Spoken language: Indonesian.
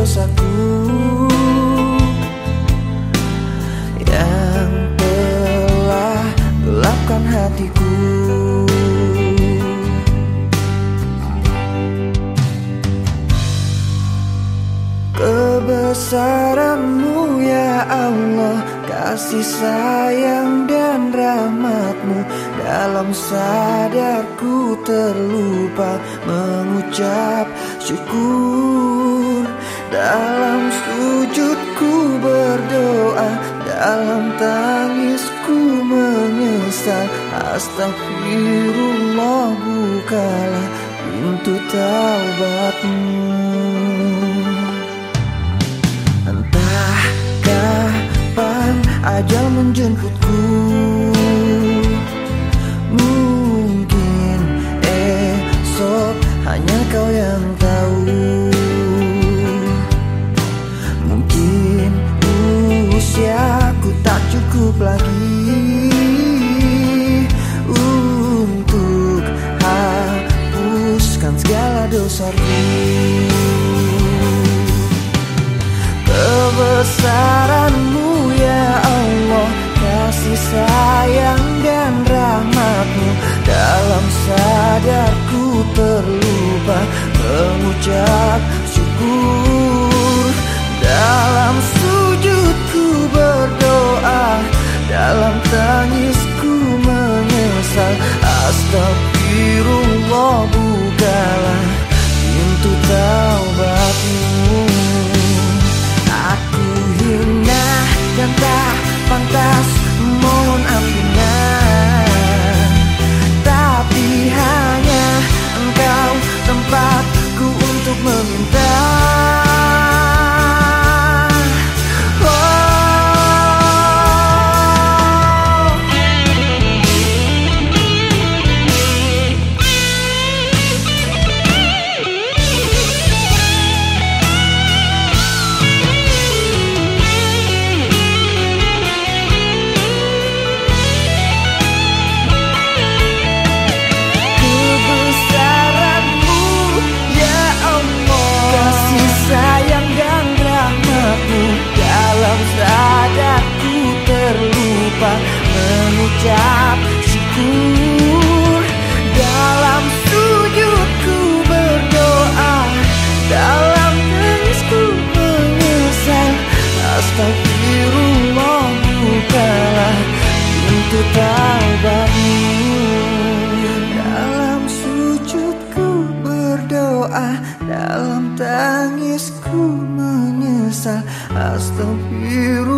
dosaku yang telah gelapkan hatiku. Kebesaran-Mu ya Allah, kasih sayang dan rahmat-Mu, dalam sadarku terlupa mengucap syukur. Dalam sujudku berdoa, dalam tangisku menyesal. Astagfirullah, bukalah pintu taubat-Mu. Entah kapan ajal menjemputku, mungkin esok hanya Kau yang tahu. Mungkin usiaku tak cukup lagi untuk hapuskan segala dosaku. Kebesaran-Mu ya Allah, kasih sayang dan rahmat-Mu, dalam sadarku terlupa mengucap syukur. Dalam sujudku berdoa, dalam tangisku menyesal. Astagfirullah, bukalah pintu taubat-Mu. Aku hina dan tak pantas mohon ampunan, tapi hanya Engkau tempatku untuk meminta. Sadarku terlupa mengucap syukur. Dalam sujudku berdoa, dalam tangisku menyesal. Astagfirullah, bukalah pintu taubat-Mu. Dalam sujudku berdoa, dalam tangisku menyesal. Astagfirullah,